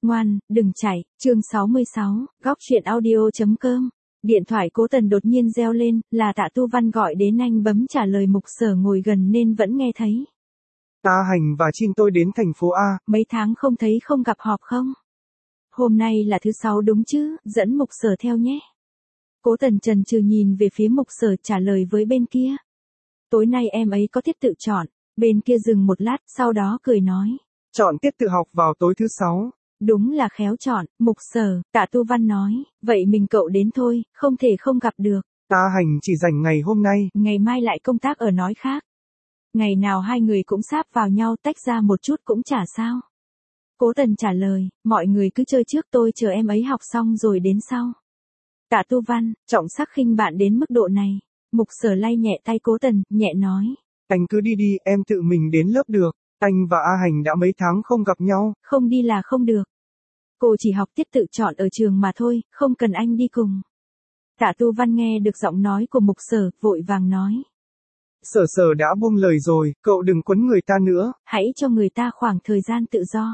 Ngoan, đừng chạy, chương 66, góc truyện audio.com. Điện thoại Cố Tần đột nhiên reo lên, là Tạ Tu Văn gọi đến, anh bấm trả lời. Mục Sở ngồi gần nên vẫn nghe thấy. A Hành và Trinh tôi đến thành phố A. Mấy tháng không thấy, không gặp họp không? Hôm nay là thứ 6 đúng chứ, dẫn Mục Sở theo nhé. Cố Tần chần chừ nhìn về phía Mục Sở, trả lời với bên kia. Tối nay em ấy có tiết tự chọn. Bên kia dừng một lát, sau đó cười nói. Chọn tiết tự học vào tối thứ 6. Đúng là khéo chọn, Mục Sở. Tạ Tu Văn nói, vậy mình cậu đến thôi, không thể không gặp được. A Hành chỉ rảnh ngày hôm nay. Ngày mai lại công tác ở nói khác. Ngày nào hai người cũng sáp vào nhau, tách ra một chút cũng chả sao. Cố Tần trả lời, mọi người cứ chơi trước, tôi chờ em ấy học xong rồi đến sau. Tạ Tu Văn, trọng sắc khinh bạn đến mức độ này. Mục Sở lay nhẹ tay Cố Tần, nhẹ nói. Anh cứ đi đi, em tự mình đến lớp được. Anh và A Hành đã mấy tháng không gặp nhau. Không đi là không được. Cô chỉ học tiết tự chọn ở trường mà thôi, không cần anh đi cùng. Tạ Tu Văn nghe được giọng nói của Mục Sở, vội vàng nói. Sở đã buông lời rồi, cậu đừng quấn người ta nữa. Hãy cho người ta khoảng thời gian tự do.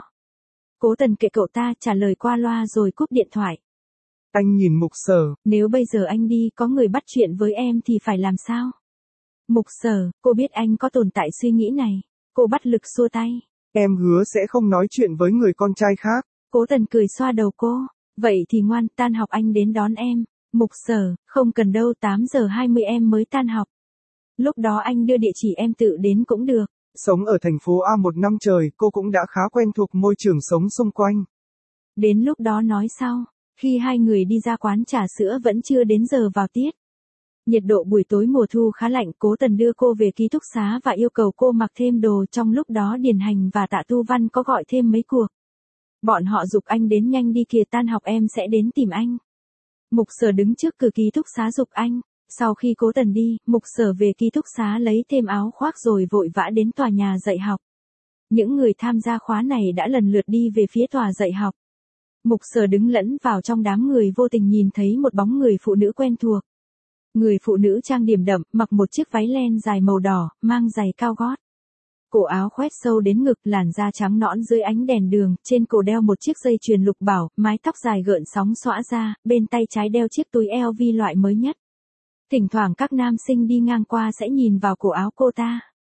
Cố Tần kệ cậu ta, trả lời qua loa rồi cúp điện thoại. Anh nhìn Mục Sở. Nếu bây giờ anh đi, có người bắt chuyện với em thì phải làm sao? Mục Sở, cô biết anh có tồn tại suy nghĩ này. Cô bắt lực xua tay. Em hứa sẽ không nói chuyện với người con trai khác. Cố Tần cười xoa đầu cô. Vậy thì ngoan, tan học anh đến đón em. Mục Sở, không cần đâu, 8:20 em mới tan học. Lúc đó anh đưa địa chỉ em tự đến cũng được. Sống ở thành phố A một năm trời, cô cũng đã khá quen thuộc môi trường sống xung quanh. Đến lúc đó nói sau. Khi hai người đi ra quán trà sữa vẫn chưa đến giờ vào tiết. Nhiệt độ buổi tối mùa thu khá lạnh, Cố Tần đưa cô về ký túc xá và yêu cầu cô mặc thêm đồ. Trong lúc đó Điền Hành và Tạ Tu Văn có gọi thêm mấy cuộc. Bọn họ giục anh đến nhanh đi kìa, tan học em sẽ đến tìm anh. Mục Sở đứng trước cửa ký túc xá giục anh. Sau khi Cố Tần đi, Mục Sở về ký túc xá lấy thêm áo khoác rồi vội vã đến tòa nhà dạy học. Những người tham gia khóa này đã lần lượt đi về phía tòa dạy học. Mục Sở đứng lẫn vào trong đám người, vô tình nhìn thấy một bóng người phụ nữ quen thuộc. Người phụ nữ trang điểm đậm, mặc một chiếc váy len dài màu đỏ, mang giày cao gót. Cổ áo khoét sâu đến ngực, làn da trắng nõn dưới ánh đèn đường, trên cổ đeo một chiếc dây chuyền lục bảo, mái tóc dài gợn sóng xõa ra, bên tay trái đeo chiếc túi LV loại mới nhất. Thỉnh thoảng các nam sinh đi ngang qua sẽ nhìn vào cổ áo cô ta.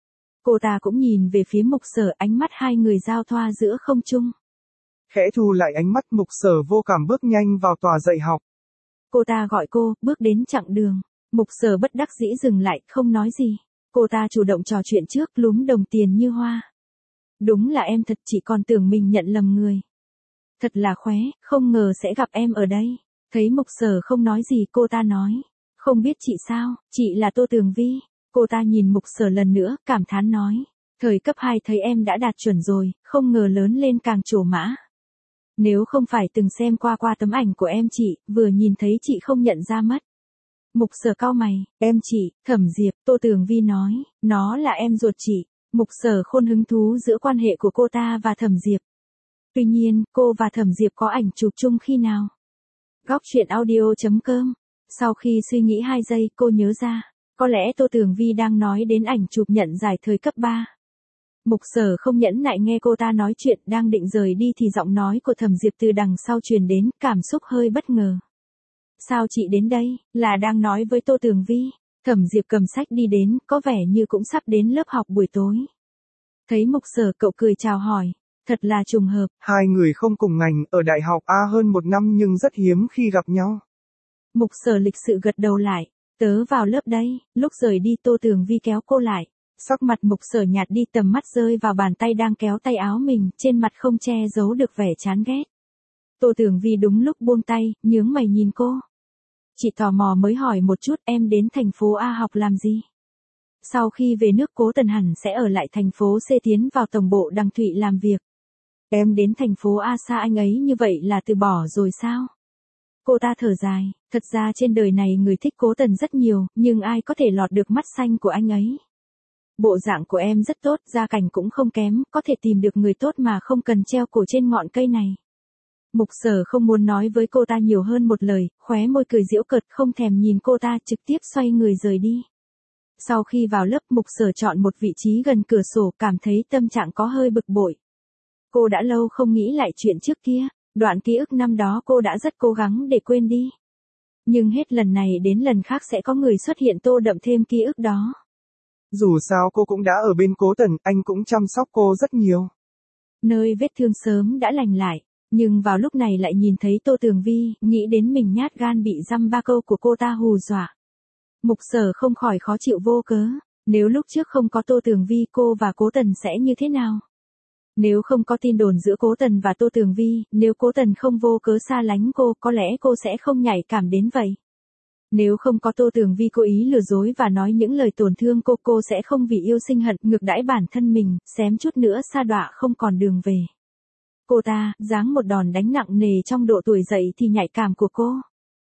Cô ta cũng nhìn về phía Mục Sở, ánh mắt hai người giao thoa giữa không trung. Khẽ thu lại ánh mắt, Mục Sở vô cảm bước nhanh vào tòa dạy học. Cô ta gọi cô, bước đến chặng đường. Mục Sở bất đắc dĩ dừng lại, không nói gì. Cô ta chủ động trò chuyện trước, lúm đồng tiền như hoa. Đúng là em thật, chị còn tưởng mình nhận lầm người. Thật là khóe, không ngờ sẽ gặp em ở đây. Thấy Mục Sở không nói gì, cô ta nói. Không biết chị sao, chị là Tô Tường Vi. Cô ta nhìn Mục Sở lần nữa, cảm thán nói. Thời cấp 2 thấy em đã đạt chuẩn rồi, không ngờ lớn lên càng trổ mã. Nếu không phải từng xem qua tấm ảnh của em chị, vừa nhìn thấy chị không nhận ra mất. Mục Sở cau mày, em chị, Thẩm Diệp, Tô Tường Vi nói, nó là em ruột chị. Mục Sở khôn hứng thú giữa quan hệ của cô ta và Thẩm Diệp. Tuy nhiên, cô và Thẩm Diệp có ảnh chụp chung khi nào? Góc truyện audio.com. Sau khi suy nghĩ 2 giây, cô nhớ ra, có lẽ Tô Tường Vi đang nói đến ảnh chụp nhận giải thời cấp 3. Mục Sở không nhẫn nại nghe cô ta nói chuyện, đang định rời đi thì giọng nói của Thẩm Diệp từ đằng sau truyền đến, cảm xúc hơi bất ngờ. Sao chị đến đây, là đang nói với Tô Tường Vi. Thẩm Diệp cầm sách đi đến, có vẻ như cũng sắp đến lớp học buổi tối. Thấy Mục Sở, cậu cười chào hỏi. Thật là trùng hợp. Hai người không cùng ngành, ở đại học A hơn 1 năm nhưng rất hiếm khi gặp nhau. Mục Sở lịch sự gật đầu lại. Tớ vào lớp đây. Lúc rời đi, Tô Tường Vi kéo cô lại. Sắc mặt Mục Sở nhạt đi, tầm mắt rơi vào bàn tay đang kéo tay áo mình, trên mặt không che giấu được vẻ chán ghét. Tô Tường Vi đúng lúc buông tay, nhướng mày nhìn cô. Chị tò mò mới hỏi một chút, em đến thành phố A học làm gì? Sau khi về nước, Cố Tần hẳn sẽ ở lại thành phố C tiến vào tổng bộ Đằng Thụy làm việc. Em đến thành phố A xa anh ấy như vậy là từ bỏ rồi sao? Cô ta thở dài, thật ra trên đời này người thích Cố Tần rất nhiều, nhưng ai có thể lọt được mắt xanh của anh ấy? Bộ dạng của em rất tốt, gia cảnh cũng không kém, có thể tìm được người tốt mà không cần treo cổ trên ngọn cây này. Mục Sở không muốn nói với cô ta nhiều hơn một lời, khóe môi cười giễu cợt, không thèm nhìn cô ta, trực tiếp xoay người rời đi. Sau khi vào lớp, Mục Sở chọn một vị trí gần cửa sổ, cảm thấy tâm trạng có hơi bực bội. Cô đã lâu không nghĩ lại chuyện trước kia. Đoạn ký ức năm đó cô đã rất cố gắng để quên đi. Nhưng hết lần này đến lần khác sẽ có người xuất hiện tô đậm thêm ký ức đó. Dù sao cô cũng đã ở bên Cố Tần, anh cũng chăm sóc cô rất nhiều. Nơi vết thương sớm đã lành lại, nhưng vào lúc này lại nhìn thấy Tô Tường Vi, nghĩ đến mình nhát gan bị dăm ba câu của cô ta hù dọa. Mục Sở không khỏi khó chịu vô cớ, nếu lúc trước không có Tô Tường Vi cô và Cố Tần sẽ như thế nào? Nếu không có tin đồn giữa Cố Tần và Tô Tường Vi, nếu Cố Tần không vô cớ xa lánh cô, có lẽ cô sẽ không nhạy cảm đến vậy. Nếu không có Tô Tường Vi cố ý lừa dối và nói những lời tổn thương cô sẽ không vì yêu sinh hận ngược đãi bản thân mình, xém chút nữa sa đọa không còn đường về. Cô ta, giáng một đòn đánh nặng nề trong độ tuổi dậy thì nhạy cảm của cô.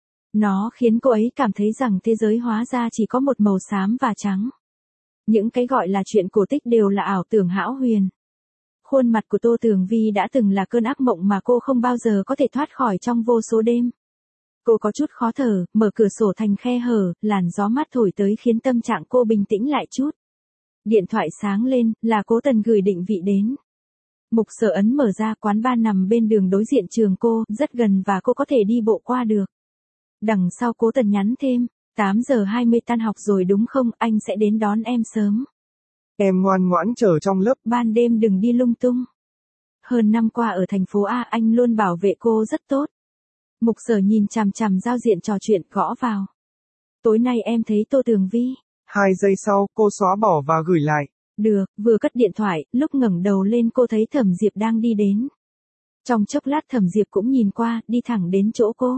Nó khiến cô ấy cảm thấy rằng thế giới hóa ra chỉ có một màu xám và trắng. Những cái gọi là chuyện cổ tích đều là ảo tưởng hão huyền. Khuôn mặt của Tô Tường Vi đã từng là cơn ác mộng mà cô không bao giờ có thể thoát khỏi trong vô số đêm. Cô có chút khó thở, mở cửa sổ thành khe hở, làn gió mát thổi tới khiến tâm trạng cô bình tĩnh lại chút. Điện thoại sáng lên, là Cố Tần gửi định vị đến. Mục Sở ấn mở ra, quán bar nằm bên đường đối diện trường cô, rất gần và cô có thể đi bộ qua được. Đằng sau Cố Tần nhắn thêm, 8 giờ 20 tan học rồi đúng không, anh sẽ đến đón em sớm. Em ngoan ngoãn chờ trong lớp. Ban đêm đừng đi lung tung. Hơn năm qua ở thành phố A anh luôn bảo vệ cô rất tốt. Mục Sở nhìn chằm chằm giao diện trò chuyện, gõ vào. Tối nay em thấy Tô Tường Vi. 2 giây sau, cô xóa bỏ và gửi lại. Được, vừa cất điện thoại, lúc ngẩng đầu lên cô thấy Thẩm Diệp đang đi đến. Trong chốc lát Thẩm Diệp cũng nhìn qua, đi thẳng đến chỗ cô.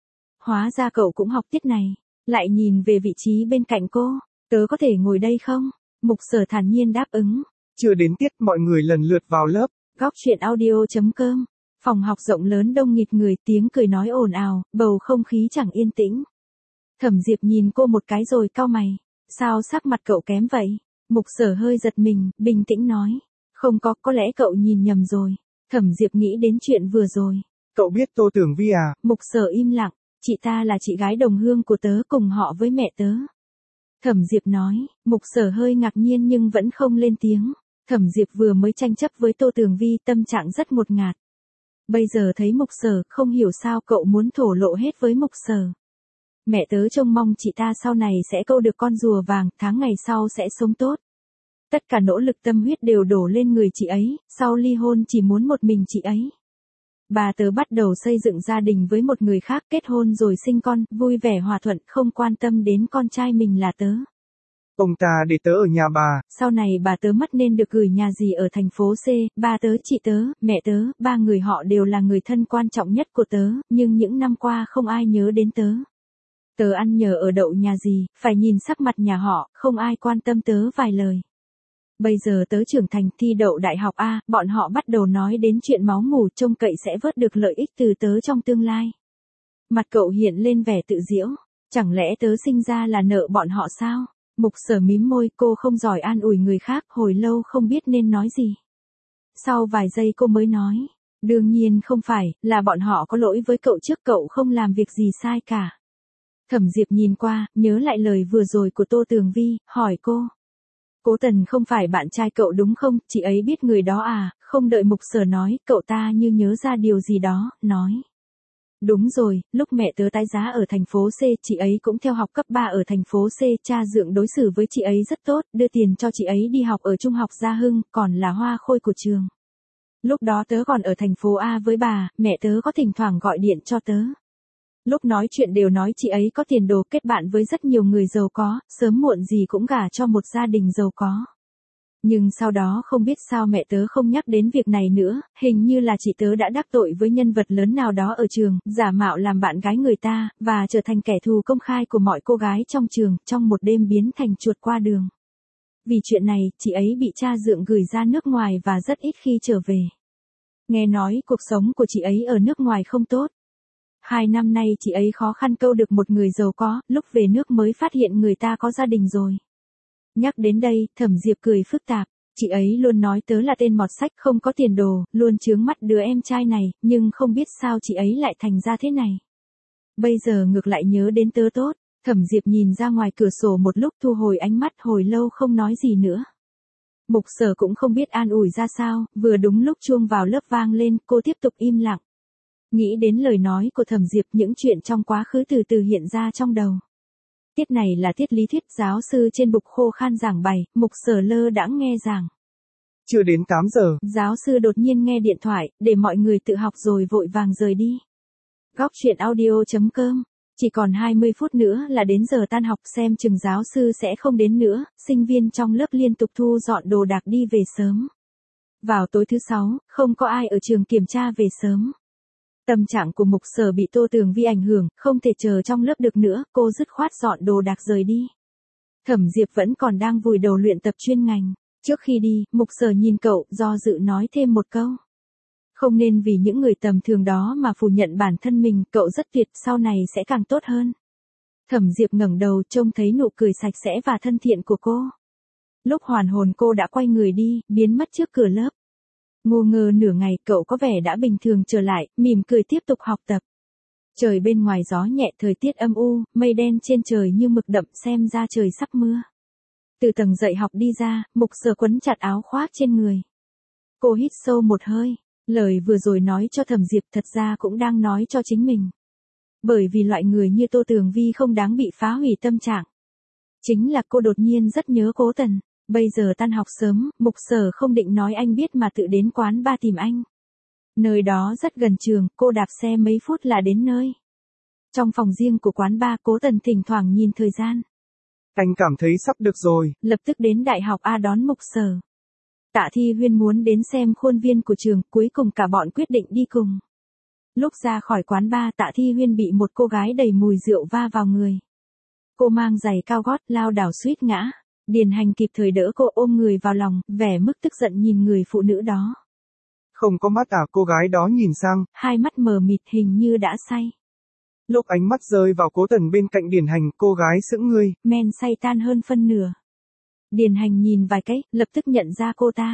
Hóa ra cậu cũng học tiết này. Lại nhìn về vị trí bên cạnh cô. Tớ có thể ngồi đây không? Mục Sở thản nhiên đáp ứng. Chưa đến tiết mọi người lần lượt vào lớp. Góc chuyện audio.com. Phòng học rộng lớn đông nghịt người, tiếng cười nói ồn ào, bầu không khí chẳng yên tĩnh. Thẩm Diệp nhìn cô một cái rồi cau mày. Sao sắc mặt cậu kém vậy? Mục Sở hơi giật mình, bình tĩnh nói. Không có lẽ cậu nhìn nhầm rồi. Thẩm Diệp nghĩ đến chuyện vừa rồi. Cậu biết Tô Tường Vi à? Mục Sở im lặng. Chị ta là chị gái đồng hương của tớ, cùng họ với mẹ tớ. Thẩm Diệp nói. Mục Sở hơi ngạc nhiên nhưng vẫn không lên tiếng. Thẩm Diệp vừa mới tranh chấp với Tô Tường Vi, tâm trạng rất ngột ngạt. Bây giờ thấy Mục Sở, không hiểu sao cậu muốn thổ lộ hết với Mục Sở. Mẹ tớ trông mong chị ta sau này sẽ câu được con rùa vàng, tháng ngày sau sẽ sống tốt. Tất cả nỗ lực tâm huyết đều đổ lên người chị ấy, sau ly hôn chỉ muốn một mình chị ấy. Bà tớ bắt đầu xây dựng gia đình với một người khác, kết hôn rồi sinh con, vui vẻ hòa thuận, không quan tâm đến con trai mình là tớ. Ông ta để tớ ở nhà bà. Sau này bà tớ mất nên được gửi nhà dì ở thành phố C, ba tớ, chị tớ, mẹ tớ, ba người họ đều là người thân quan trọng nhất của tớ, nhưng những năm qua không ai nhớ đến tớ. Tớ ăn nhờ ở đậu nhà dì, phải nhìn sắc mặt nhà họ, không ai quan tâm tớ vài lời. Bây giờ tớ trưởng thành thi đậu đại học A, bọn họ bắt đầu nói đến chuyện máu mủ, trông cậy sẽ vớt được lợi ích từ tớ trong tương lai. Mặt cậu hiện lên vẻ tự giễu, chẳng lẽ tớ sinh ra là nợ bọn họ sao? Mục Sở mím môi, cô không giỏi an ủi người khác, hồi lâu không biết nên nói gì. Sau vài giây cô mới nói, đương nhiên không phải, là bọn họ có lỗi với cậu trước, cậu không làm việc gì sai cả. Thẩm Diệp nhìn qua, nhớ lại lời vừa rồi của Tô Tường Vi, hỏi cô. Cố Tần không phải bạn trai cậu đúng không, chị ấy biết người đó à? Không đợi Mục Sở nói, cậu ta như nhớ ra điều gì đó, nói. Đúng rồi, lúc mẹ tớ tái giá ở thành phố C, chị ấy cũng theo học cấp 3 ở thành phố C, cha dượng đối xử với chị ấy rất tốt, đưa tiền cho chị ấy đi học ở trung học Gia Hưng, còn là hoa khôi của trường. Lúc đó tớ còn ở thành phố A với bà, mẹ tớ có thỉnh thoảng gọi điện cho tớ. Lúc nói chuyện đều nói chị ấy có tiền đồ, kết bạn với rất nhiều người giàu có, sớm muộn gì cũng gả cho một gia đình giàu có. Nhưng sau đó không biết sao mẹ tớ không nhắc đến việc này nữa, hình như là chị tớ đã đắc tội với nhân vật lớn nào đó ở trường, giả mạo làm bạn gái người ta, và trở thành kẻ thù công khai của mọi cô gái trong trường, trong một đêm biến thành chuột qua đường. Vì chuyện này, chị ấy bị cha dượng gửi ra nước ngoài và rất ít khi trở về. Nghe nói cuộc sống của chị ấy ở nước ngoài không tốt. 2 năm nay chị ấy khó khăn câu được một người giàu có, lúc về nước mới phát hiện người ta có gia đình rồi. Nhắc đến đây, Thẩm Diệp cười phức tạp, chị ấy luôn nói tớ là tên mọt sách không có tiền đồ, luôn chướng mắt đứa em trai này, nhưng không biết sao chị ấy lại thành ra thế này. Bây giờ ngược lại nhớ đến tớ tốt, Thẩm Diệp nhìn ra ngoài cửa sổ một lúc thu hồi ánh mắt, hồi lâu không nói gì nữa. Mục Sở cũng không biết an ủi ra sao, vừa đúng lúc chuông vào lớp vang lên, cô tiếp tục im lặng. Nghĩ đến lời nói của Thẩm Diệp, những chuyện trong quá khứ từ từ hiện ra trong đầu. Tiết này là tiết lý thuyết, giáo sư trên bục khô khan giảng bày, Mục Sở lơ đãng nghe giảng. Chưa đến 8 giờ. Giáo sư đột nhiên nghe điện thoại, để mọi người tự học rồi vội vàng rời đi. Góc truyện audio.com. Chỉ còn 20 phút nữa là đến giờ tan học, xem chừng giáo sư sẽ không đến nữa, sinh viên trong lớp liên tục thu dọn đồ đạc đi về sớm. Vào tối thứ 6, không có ai ở trường kiểm tra về sớm. Tâm trạng của Mục Sở bị Tô Tường Vi ảnh hưởng, không thể chờ trong lớp được nữa, cô dứt khoát dọn đồ đạc rời đi. Thẩm Diệp vẫn còn đang vùi đầu luyện tập chuyên ngành. Trước khi đi, Mục Sở nhìn cậu, do dự nói thêm một câu. Không nên vì những người tầm thường đó mà phủ nhận bản thân mình, cậu rất tuyệt, sau này sẽ càng tốt hơn. Thẩm Diệp ngẩng đầu, trông thấy nụ cười sạch sẽ và thân thiện của cô. Lúc hoàn hồn cô đã quay người đi, biến mất trước cửa lớp. Ngu ngơ nửa ngày, cậu có vẻ đã bình thường trở lại, mỉm cười tiếp tục học tập. Trời bên ngoài gió nhẹ, thời tiết âm u, mây đen trên trời như mực đậm, xem ra trời sắp mưa. Từ tầng dạy học đi ra, Mục Sở quấn chặt áo khoác trên người. Cô hít sâu một hơi, lời vừa rồi nói cho Thẩm Diệp thật ra cũng đang nói cho chính mình. Bởi vì loại người như Tô Tường Vi không đáng bị phá hủy tâm trạng. Chính là cô đột nhiên rất nhớ Cố Tần. Bây giờ tan học sớm, Mục Sở không định nói anh biết mà tự đến quán bar tìm anh. Nơi đó rất gần trường, cô đạp xe mấy phút là đến nơi. Trong phòng riêng của quán bar, Cố Tần thỉnh thoảng nhìn thời gian. Anh cảm thấy sắp được rồi. Lập tức đến Đại học A đón Mục Sở. Tạ Thi Huyên muốn đến xem khuôn viên của trường, cuối cùng cả bọn quyết định đi cùng. Lúc ra khỏi quán bar, Tạ Thi Huyên bị một cô gái đầy mùi rượu va vào người. Cô mang giày cao gót, lao đảo suýt ngã. Điền Hành kịp thời đỡ cô, ôm người vào lòng, vẻ mức tức giận nhìn người phụ nữ đó. Không có mắt à? Cô gái đó nhìn sang, hai mắt mờ mịt, hình như đã say. Lúc ánh mắt rơi vào Cố Tần bên cạnh Điền Hành, cô gái sững người. Men say tan hơn phân nửa. Điền Hành nhìn vài cái, lập tức nhận ra cô ta.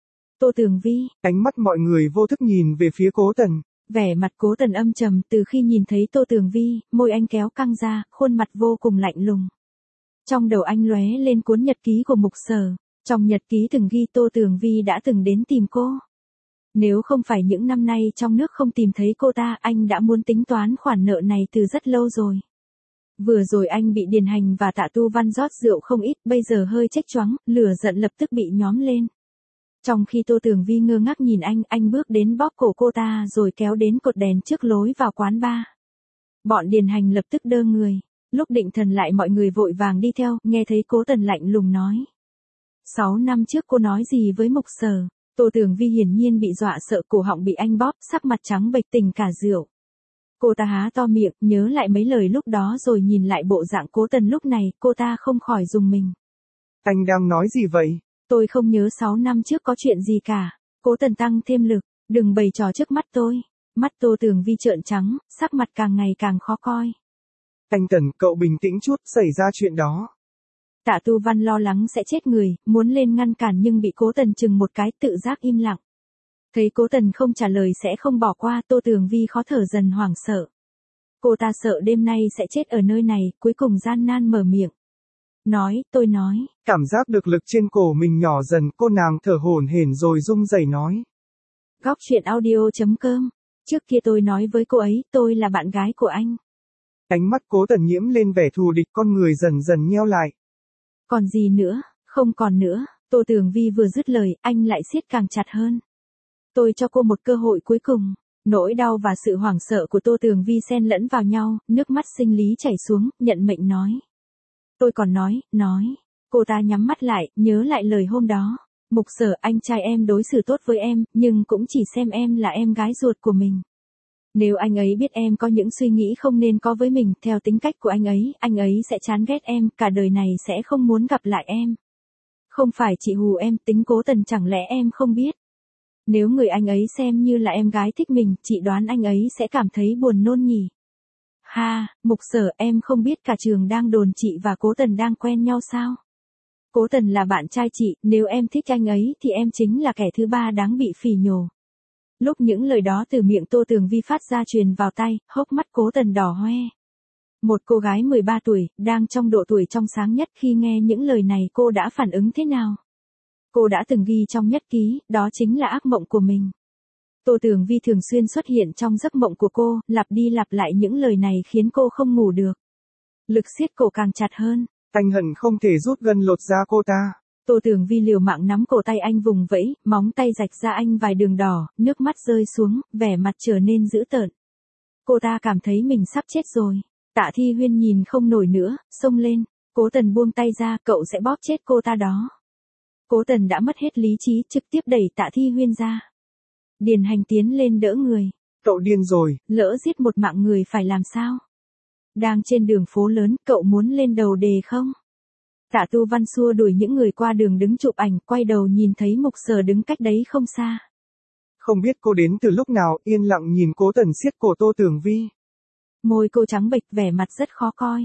Tô Tường Vi. Ánh mắt mọi người vô thức nhìn về phía Cố Tần. Vẻ mặt Cố Tần âm trầm, từ khi nhìn thấy Tô Tường Vi, môi anh kéo căng ra, khuôn mặt vô cùng lạnh lùng. Trong đầu anh lóe lên cuốn nhật ký của Mục Sở. Trong nhật ký từng ghi Tô Tường Vi đã từng đến tìm cô. Nếu không phải những năm nay trong nước không tìm thấy cô ta, anh đã muốn tính toán khoản nợ này từ rất lâu rồi. Vừa rồi anh bị Điền Hành và Tạ Tu Văn rót rượu không ít, bây giờ hơi chếch choáng, lửa giận lập tức bị nhóm lên. Trong khi Tô Tường Vi ngơ ngác nhìn anh bước đến bóp cổ cô ta rồi kéo đến cột đèn trước lối vào quán bar. Bọn Điền Hành lập tức đơ người. Lúc định thần lại, mọi người vội vàng đi theo, nghe thấy Cố Tần lạnh lùng nói. 6 năm trước cô nói gì với Mục Sở? Tô Tường Vi hiển nhiên bị dọa sợ, cổ họng bị anh bóp, sắc mặt trắng bệch, tỉnh cả rượu. Cô ta há to miệng, nhớ lại mấy lời lúc đó rồi nhìn lại bộ dạng Cố Tần lúc này, cô ta không khỏi rùng mình. Anh đang nói gì vậy? Tôi không nhớ 6 năm trước có chuyện gì cả. Cố Tần tăng thêm lực, đừng bày trò trước mắt tôi. Mắt Tô Tường Vi trợn trắng, sắc mặt càng ngày càng khó coi. Anh Tần, cậu bình tĩnh chút, xảy ra chuyện đó. Tạ Tu Văn lo lắng sẽ chết người, muốn lên ngăn cản nhưng bị Cố Tần chừng một cái, tự giác im lặng. Thấy Cố Tần không trả lời sẽ không bỏ qua, Tô Tường Vi khó thở dần hoảng sợ. Cô ta sợ đêm nay sẽ chết ở nơi này, cuối cùng gian nan mở miệng. Tôi nói. Cảm giác được lực trên cổ mình nhỏ dần, cô nàng thở hổn hển rồi run rẩy nói. Góc truyện audio.com. Trước kia tôi nói với cô ấy, tôi là bạn gái của anh. Ánh mắt Cố Tần nhiễm lên vẻ thù địch, con người dần dần nheo lại. Còn gì nữa, không còn nữa. Tô Tường Vi vừa dứt lời, anh lại siết càng chặt hơn. Tôi cho cô một cơ hội cuối cùng. Nỗi đau và sự hoảng sợ của Tô Tường Vi xen lẫn vào nhau, nước mắt sinh lý chảy xuống, nhận mệnh nói. Tôi còn nói. Cô ta nhắm mắt lại, nhớ lại lời hôm đó. Mục Sở, anh trai em đối xử tốt với em, nhưng cũng chỉ xem em là em gái ruột của mình. Nếu anh ấy biết em có những suy nghĩ không nên có với mình, theo tính cách của anh ấy sẽ chán ghét em, cả đời này sẽ không muốn gặp lại em. Không phải chị hù em, tính Cố Tần chẳng lẽ em không biết. Nếu người anh ấy xem như là em gái thích mình, chị đoán anh ấy sẽ cảm thấy buồn nôn nhỉ. Ha, Mục Sở, em không biết cả trường đang đồn chị và Cố Tần đang quen nhau sao? Cố Tần là bạn trai chị, nếu em thích anh ấy thì em chính là kẻ thứ ba đáng bị phỉ nhổ. Lúc những lời đó từ miệng Tô Tường Vi phát ra truyền vào tai, hốc mắt Cố Tần đỏ hoe. Một cô gái 13 tuổi, đang trong độ tuổi trong sáng nhất, khi nghe những lời này cô đã phản ứng thế nào? Cô đã từng ghi trong nhật ký, đó chính là ác mộng của mình. Tô Tường Vi thường xuyên xuất hiện trong giấc mộng của cô, lặp đi lặp lại những lời này khiến cô không ngủ được. Lực siết cổ càng chặt hơn. Anh hận không thể rút gân lột da cô ta. Tô Tường Vi liều mạng nắm cổ tay anh vùng vẫy, móng tay rạch ra anh vài đường đỏ, nước mắt rơi xuống, vẻ mặt trở nên dữ tợn. Cô ta cảm thấy mình sắp chết rồi. Tạ Thi Huyên nhìn không nổi nữa, xông lên. Cố Tần buông tay ra, cậu sẽ bóp chết cô ta đó. Cố Tần đã mất hết lý trí, trực tiếp đẩy Tạ Thi Huyên ra. Điền Hành tiến lên đỡ người. Cậu điên rồi. Lỡ giết một mạng người phải làm sao? Đang trên đường phố lớn, cậu muốn lên đầu đề không? Tạ Tu Văn xua đuổi những người qua đường đứng chụp ảnh, quay đầu nhìn thấy Mục Sở đứng cách đấy không xa. Không biết cô đến từ lúc nào, yên lặng nhìn Cố Tần siết cổ Tô Tường Vi. Môi cô trắng bệch, vẻ mặt rất khó coi.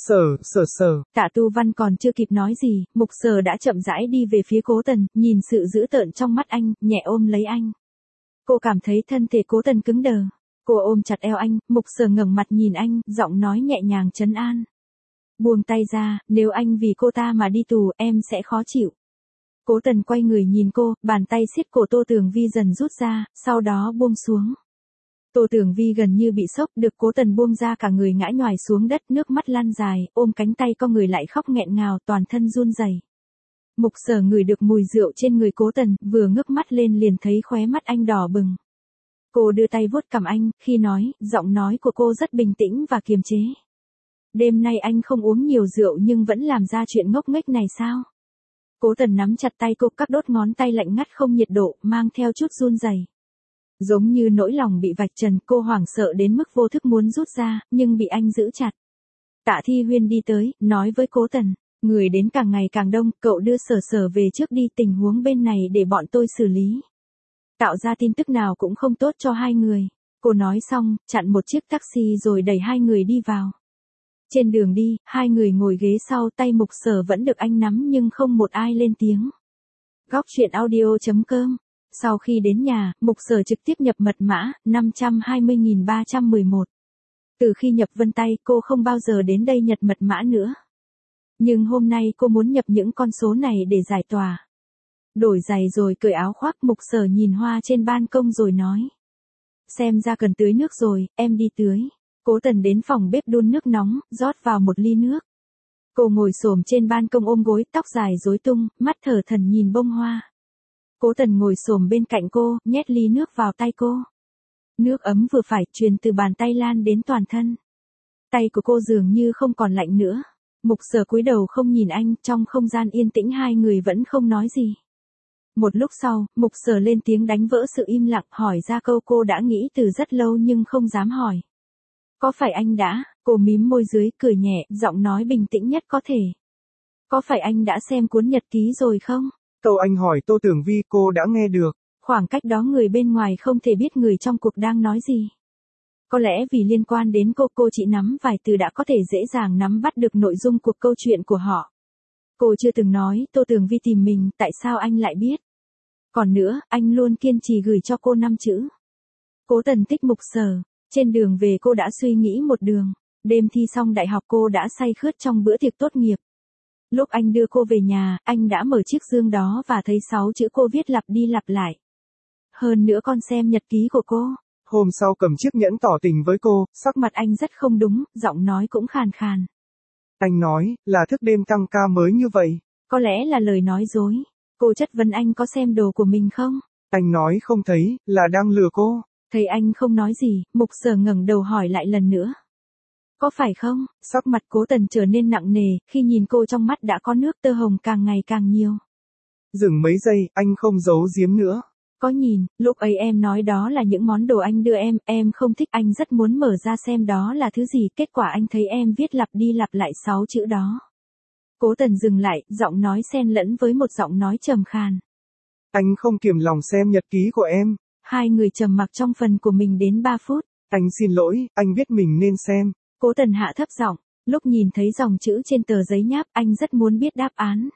Sở. Tạ Tu Văn còn chưa kịp nói gì, Mục Sở đã chậm rãi đi về phía Cố Tần, nhìn sự dữ tợn trong mắt anh, nhẹ ôm lấy anh. Cô cảm thấy thân thể Cố Tần cứng đờ. Cô ôm chặt eo anh, Mục Sở ngẩng mặt nhìn anh, giọng nói nhẹ nhàng trấn an. Buông tay ra, nếu anh vì cô ta mà đi tù, em sẽ khó chịu. Cố Tần quay người nhìn cô, bàn tay siết cổ Tô Tường Vi dần rút ra, sau đó buông xuống. Tô Tường Vi gần như bị sốc, được Cố Tần buông ra cả người ngã nhoài xuống đất, nước mắt lan dài, ôm cánh tay con người lại khóc nghẹn ngào, toàn thân run rẩy. Mục Sở ngửi được mùi rượu trên người Cố Tần, vừa ngước mắt lên liền thấy khóe mắt anh đỏ bừng. Cô đưa tay vuốt cằm anh, khi nói, giọng nói của cô rất bình tĩnh và kiềm chế. Đêm nay anh không uống nhiều rượu nhưng vẫn làm ra chuyện ngốc nghếch này sao? Cố Tần nắm chặt tay cô, các đốt ngón tay lạnh ngắt không nhiệt độ, mang theo chút run rẩy. Giống như nỗi lòng bị vạch trần, cô hoảng sợ đến mức vô thức muốn rút ra, nhưng bị anh giữ chặt. Tạ Thi Huyên đi tới, nói với Cố Tần, người đến càng ngày càng đông, cậu đưa Sở về trước đi, tình huống bên này để bọn tôi xử lý. Tạo ra tin tức nào cũng không tốt cho hai người. Cô nói xong, chặn một chiếc taxi rồi đẩy hai người đi vào. Trên đường đi, hai người ngồi ghế sau, tay Mục Sở vẫn được anh nắm nhưng không một ai lên tiếng. Góc truyện audio.com. Sau khi đến nhà, Mục Sở trực tiếp nhập mật mã, 520.311. Từ khi nhập vân tay, cô không bao giờ đến đây nhập mật mã nữa. Nhưng hôm nay cô muốn nhập những con số này để giải tỏa. Đổi giày rồi cởi áo khoác, Mục Sở nhìn hoa trên ban công rồi nói. Xem ra cần tưới nước rồi, em đi tưới. Cố Tần đến phòng bếp đun nước nóng, rót vào một ly nước. Cô ngồi xổm trên ban công ôm gối, tóc dài rối tung, mắt thở thần nhìn bông hoa. Cố Tần ngồi xổm bên cạnh cô, nhét ly nước vào tay cô. Nước ấm vừa phải, truyền từ bàn tay lan đến toàn thân. Tay của cô dường như không còn lạnh nữa. Mục Sở cúi đầu không nhìn anh, trong không gian yên tĩnh hai người vẫn không nói gì. Một lúc sau, Mục Sở lên tiếng đánh vỡ sự im lặng, hỏi ra câu cô đã nghĩ từ rất lâu nhưng không dám hỏi. Có phải anh đã, cô mím môi dưới, cười nhẹ, giọng nói bình tĩnh nhất có thể. Có phải anh đã xem cuốn nhật ký rồi không? Câu anh hỏi Tô Tường Vi cô đã nghe được. Khoảng cách đó người bên ngoài không thể biết người trong cuộc đang nói gì. Có lẽ vì liên quan đến cô chỉ nắm vài từ đã có thể dễ dàng nắm bắt được nội dung cuộc câu chuyện của họ. Cô chưa từng nói, Tô Tường Vi tìm mình, tại sao anh lại biết? Còn nữa, anh luôn kiên trì gửi cho cô 5 chữ. Cố Tần thích Mục Sở. Trên đường về cô đã suy nghĩ một đường. Đêm thi xong đại học cô đã say khướt trong bữa tiệc tốt nghiệp. Lúc anh đưa cô về nhà, anh đã mở chiếc dương đó và thấy 6 chữ cô viết lặp đi lặp lại. Hơn nữa con xem nhật ký của cô. Hôm sau cầm chiếc nhẫn tỏ tình với cô. Sắc mặt anh rất không đúng, giọng nói cũng khàn khàn. Anh nói, là thức đêm tăng ca mới như vậy. Có lẽ là lời nói dối. Cô chất vấn anh có xem đồ của mình không? Anh nói không thấy, là đang lừa cô. Thấy anh không nói gì, Mục Sở ngẩng đầu hỏi lại lần nữa. Có phải không? Sắc mặt Cố Tần trở nên nặng nề, khi nhìn cô trong mắt đã có nước tơ hồng càng ngày càng nhiều. Dừng mấy giây, anh không giấu giếm nữa. Có nhìn, lúc ấy em nói đó là những món đồ anh đưa em không thích, anh rất muốn mở ra xem đó là thứ gì, kết quả anh thấy em viết lặp đi lặp lại 6 chữ đó. Cố Tần dừng lại, giọng nói xen lẫn với một giọng nói trầm khàn. Anh không kiềm lòng xem nhật ký của em. Hai người trầm mặc trong phần của mình đến 3 phút. Anh xin lỗi, anh biết mình nên xem. Cố Tần hạ thấp giọng, lúc nhìn thấy dòng chữ trên tờ giấy nháp, anh rất muốn biết đáp án.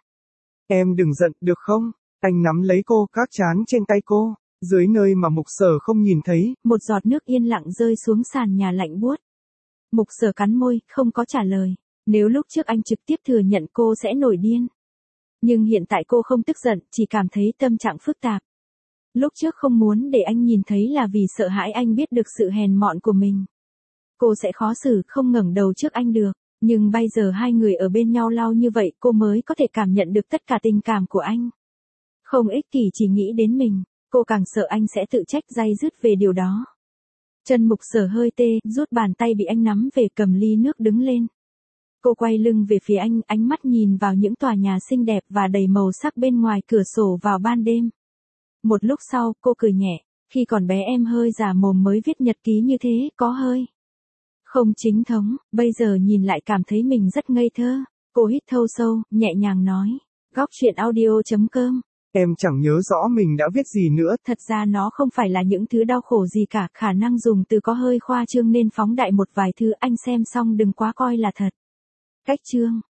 Em đừng giận, được không? Anh nắm lấy cô, các trán trên tay cô, dưới nơi mà Mục Sở không nhìn thấy. Một giọt nước yên lặng rơi xuống sàn nhà lạnh buốt. Mục Sở cắn môi, không có trả lời. Nếu lúc trước anh trực tiếp thừa nhận cô sẽ nổi điên. Nhưng hiện tại cô không tức giận, chỉ cảm thấy tâm trạng phức tạp. Lúc trước không muốn để anh nhìn thấy là vì sợ hãi anh biết được sự hèn mọn của mình. Cô sẽ khó xử không ngẩng đầu trước anh được. Nhưng bây giờ hai người ở bên nhau lâu như vậy cô mới có thể cảm nhận được tất cả tình cảm của anh. Không ích kỷ chỉ nghĩ đến mình, cô càng sợ anh sẽ tự trách day dứt về điều đó. Chân Mục Sở hơi tê, rút bàn tay bị anh nắm về cầm ly nước đứng lên. Cô quay lưng về phía anh, ánh mắt nhìn vào những tòa nhà xinh đẹp và đầy màu sắc bên ngoài cửa sổ vào ban đêm. Một lúc sau, cô cười nhẹ, khi còn bé em hơi già mồm mới viết nhật ký như thế, có hơi không chính thống, bây giờ nhìn lại cảm thấy mình rất ngây thơ. Cô hít thâu sâu, nhẹ nhàng nói. Góc chuyện audio.com. Em chẳng nhớ rõ mình đã viết gì nữa. Thật ra nó không phải là những thứ đau khổ gì cả, khả năng dùng từ có hơi khoa trương nên phóng đại một vài thứ anh xem xong đừng quá coi là thật. Cách chương